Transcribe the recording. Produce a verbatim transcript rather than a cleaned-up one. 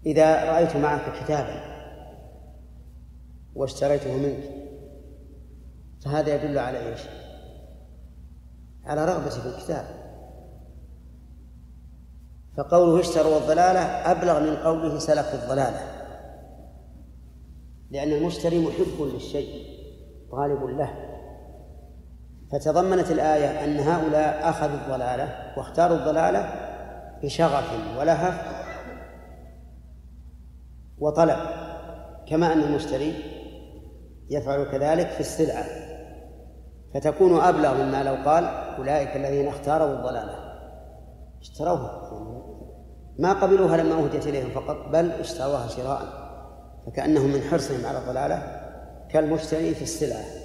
إذا رأيت معك كتابا واشتريته منك فهذا يدل على إيش؟ على رغبتي في الكتاب. فقوله اشتروا الضلالة أبلغ من قوله سلكوا الضلالة، لأن المشتري محب للشيء طالب له. فتضمنت الآية أن هؤلاء أخذوا الضلالة واختاروا الضلالة بشغف ولهف وطلب، كما أن المشتري يفعل كذلك في السلعة، فتكون أبلغ مما لو قال أولئك الذين اختاروا الضلالة اشتروها، ما قبلوها لما أهدت إليهم فقط، بل اشتروها شراء، فكأنهم من حرصهم على الضلالة كالمشتري في السلعة.